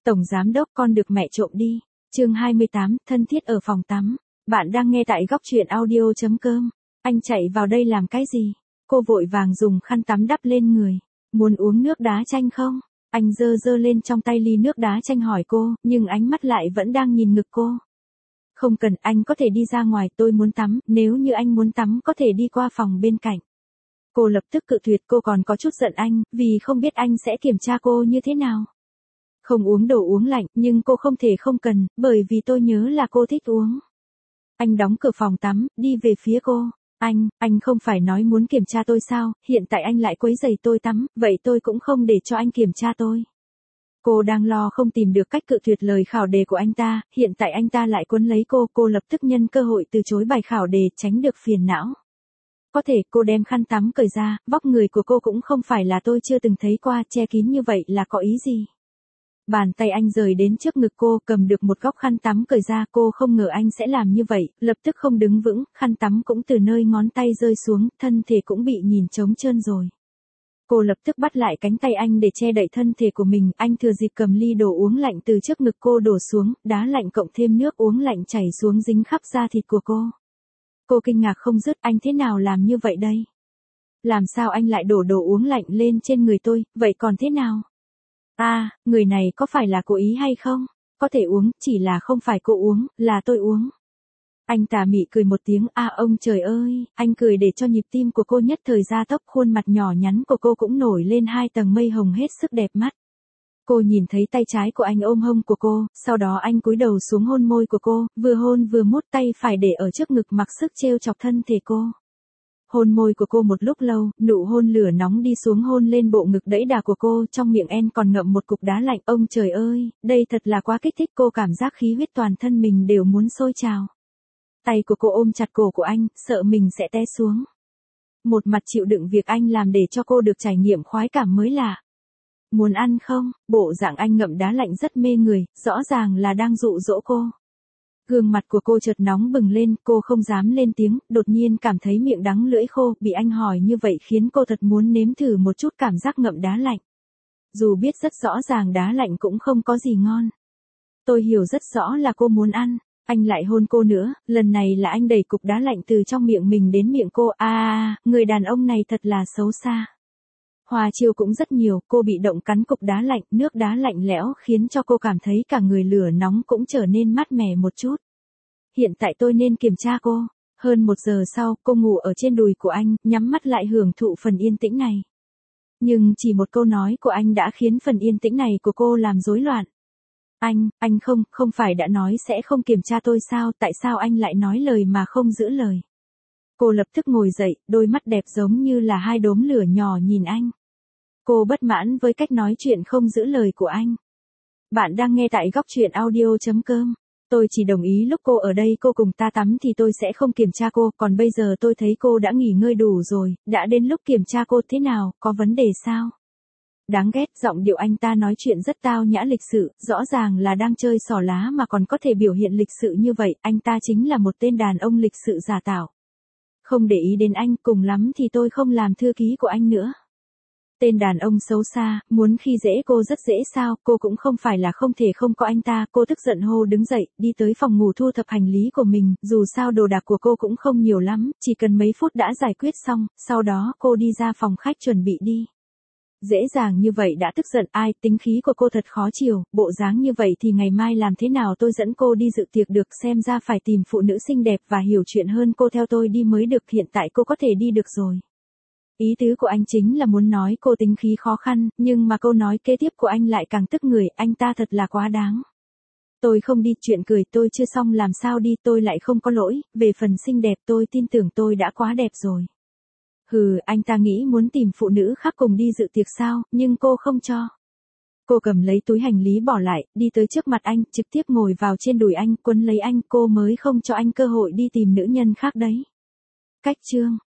Tổng giám đốc con được mẹ trộm đi. Chương 28, thân thiết ở phòng tắm. Bạn đang nghe tại góc truyện audio.com. Anh chạy vào đây làm cái gì? Cô vội vàng dùng khăn tắm đắp lên người. Muốn uống nước đá chanh không? Anh giơ lên trong tay ly nước đá chanh hỏi cô, nhưng ánh mắt lại vẫn đang nhìn ngực cô. Không cần, anh có thể đi ra ngoài, tôi muốn tắm, nếu như anh muốn tắm có thể đi qua phòng bên cạnh. Cô lập tức cự tuyệt, cô còn có chút giận anh, vì không biết anh sẽ kiểm tra cô như thế nào. Không uống đồ uống lạnh, nhưng cô không thể không cần, bởi vì tôi nhớ là cô thích uống. Anh đóng cửa phòng tắm, đi về phía cô. Anh không phải nói muốn kiểm tra tôi sao, hiện tại anh lại quấy rầy tôi tắm, vậy tôi cũng không để cho anh kiểm tra tôi. Cô đang lo không tìm được cách cự tuyệt lời khảo đề của anh ta, hiện tại anh ta lại quấn lấy cô lập tức nhân cơ hội từ chối bài khảo đề, tránh được phiền não. Có thể cô đem khăn tắm cởi ra, vóc người của cô cũng không phải là tôi chưa từng thấy qua, che kín như vậy là có ý gì? Bàn tay anh rời đến trước ngực cô, cầm được một góc khăn tắm cởi ra, cô không ngờ anh sẽ làm như vậy, lập tức không đứng vững, khăn tắm cũng từ nơi ngón tay rơi xuống, thân thể cũng bị nhìn trống trơn rồi. Cô lập tức bắt lại cánh tay anh để che đậy thân thể của mình, anh thừa dịp cầm ly đồ uống lạnh từ trước ngực cô đổ xuống, đá lạnh cộng thêm nước uống lạnh chảy xuống dính khắp da thịt của cô. Cô kinh ngạc không dứt, anh thế nào làm như vậy đây? Làm sao anh lại đổ đồ uống lạnh lên trên người tôi, vậy còn thế nào? Người này có phải là cố ý hay không? Có thể uống, chỉ là không phải cô uống, là tôi uống. Anh tà mị cười một tiếng, ông trời ơi, anh cười để cho nhịp tim của cô nhất thời gia tốc, khuôn mặt nhỏ nhắn của cô cũng nổi lên hai tầng mây hồng hết sức đẹp mắt. Cô nhìn thấy tay trái của anh ôm hông của cô, sau đó anh cúi đầu xuống hôn môi của cô, vừa hôn vừa mút tay phải để ở trước ngực mặc sức trêu chọc thân thể cô. Hôn môi của cô một lúc lâu, nụ hôn lửa nóng đi xuống hôn lên bộ ngực đẫy đà của cô, trong miệng en còn ngậm một cục đá lạnh, ông trời ơi, đây thật là quá kích thích, cô cảm giác khí huyết toàn thân mình đều muốn sôi trào. Tay của cô ôm chặt cổ của anh, sợ mình sẽ té xuống. Một mặt chịu đựng việc anh làm để cho cô được trải nghiệm khoái cảm mới lạ. Muốn ăn không? Bộ dạng anh ngậm đá lạnh rất mê người, rõ ràng là đang dụ dỗ cô. Gương mặt của cô chợt nóng bừng lên, cô không dám lên tiếng, đột nhiên cảm thấy miệng đắng lưỡi khô, bị anh hỏi như vậy khiến cô thật muốn nếm thử một chút cảm giác ngậm đá lạnh. Dù biết rất rõ ràng đá lạnh cũng không có gì ngon. Tôi hiểu rất rõ là cô muốn ăn. Anh lại hôn cô nữa, lần này là anh đẩy cục đá lạnh từ trong miệng mình đến miệng cô. Người đàn ông này thật là xấu xa. Hoa chiêu cũng rất nhiều, cô bị động cắn cục đá lạnh, nước đá lạnh lẽo khiến cho cô cảm thấy cả người lửa nóng cũng trở nên mát mẻ một chút. Hiện tại tôi nên kiểm tra cô. Hơn 1 giờ sau, cô ngủ ở trên đùi của anh, nhắm mắt lại hưởng thụ phần yên tĩnh này. Nhưng chỉ một câu nói của anh đã khiến phần yên tĩnh này của cô làm rối loạn. Anh không phải đã nói sẽ không kiểm tra tôi sao, tại sao anh lại nói lời mà không giữ lời? Cô lập tức ngồi dậy, đôi mắt đẹp giống như là hai đốm lửa nhỏ nhìn anh. Cô bất mãn với cách nói chuyện không giữ lời của anh. Bạn đang nghe tại góc truyện audio.com. Tôi chỉ đồng ý lúc cô ở đây cô cùng ta tắm thì tôi sẽ không kiểm tra cô, còn bây giờ tôi thấy cô đã nghỉ ngơi đủ rồi, đã đến lúc kiểm tra cô, thế nào, có vấn đề sao? Đáng ghét, giọng điệu anh ta nói chuyện rất tao nhã lịch sự, rõ ràng là đang chơi xỏ lá mà còn có thể biểu hiện lịch sự như vậy, anh ta chính là một tên đàn ông lịch sự giả tạo. Không để ý đến anh, cùng lắm thì tôi không làm thư ký của anh nữa. Tên đàn ông xấu xa, muốn khi dễ cô rất dễ sao, cô cũng không phải là không thể không có anh ta, cô tức giận hô đứng dậy, đi tới phòng ngủ thu thập hành lý của mình, dù sao đồ đạc của cô cũng không nhiều lắm, chỉ cần mấy phút đã giải quyết xong, sau đó cô đi ra phòng khách chuẩn bị đi. Dễ dàng như vậy đã tức giận, tính khí của cô thật khó chiều, bộ dáng như vậy thì ngày mai làm thế nào tôi dẫn cô đi dự tiệc được, xem ra phải tìm phụ nữ xinh đẹp và hiểu chuyện hơn cô theo tôi đi mới được, hiện tại cô có thể đi được rồi. Ý tứ của anh chính là muốn nói cô tính khí khó khăn, nhưng mà câu nói kế tiếp của anh lại càng tức người, anh ta thật là quá đáng. Tôi không đi, chuyện cười tôi chưa xong làm sao đi, tôi lại không có lỗi, về phần xinh đẹp tôi tin tưởng tôi đã quá đẹp rồi. Anh ta nghĩ muốn tìm phụ nữ khác cùng đi dự tiệc sao, nhưng cô không cho. Cô cầm lấy túi hành lý bỏ lại, đi tới trước mặt anh, trực tiếp ngồi vào trên đùi anh, quấn lấy anh, cô mới không cho anh cơ hội đi tìm nữ nhân khác đấy. Cách chương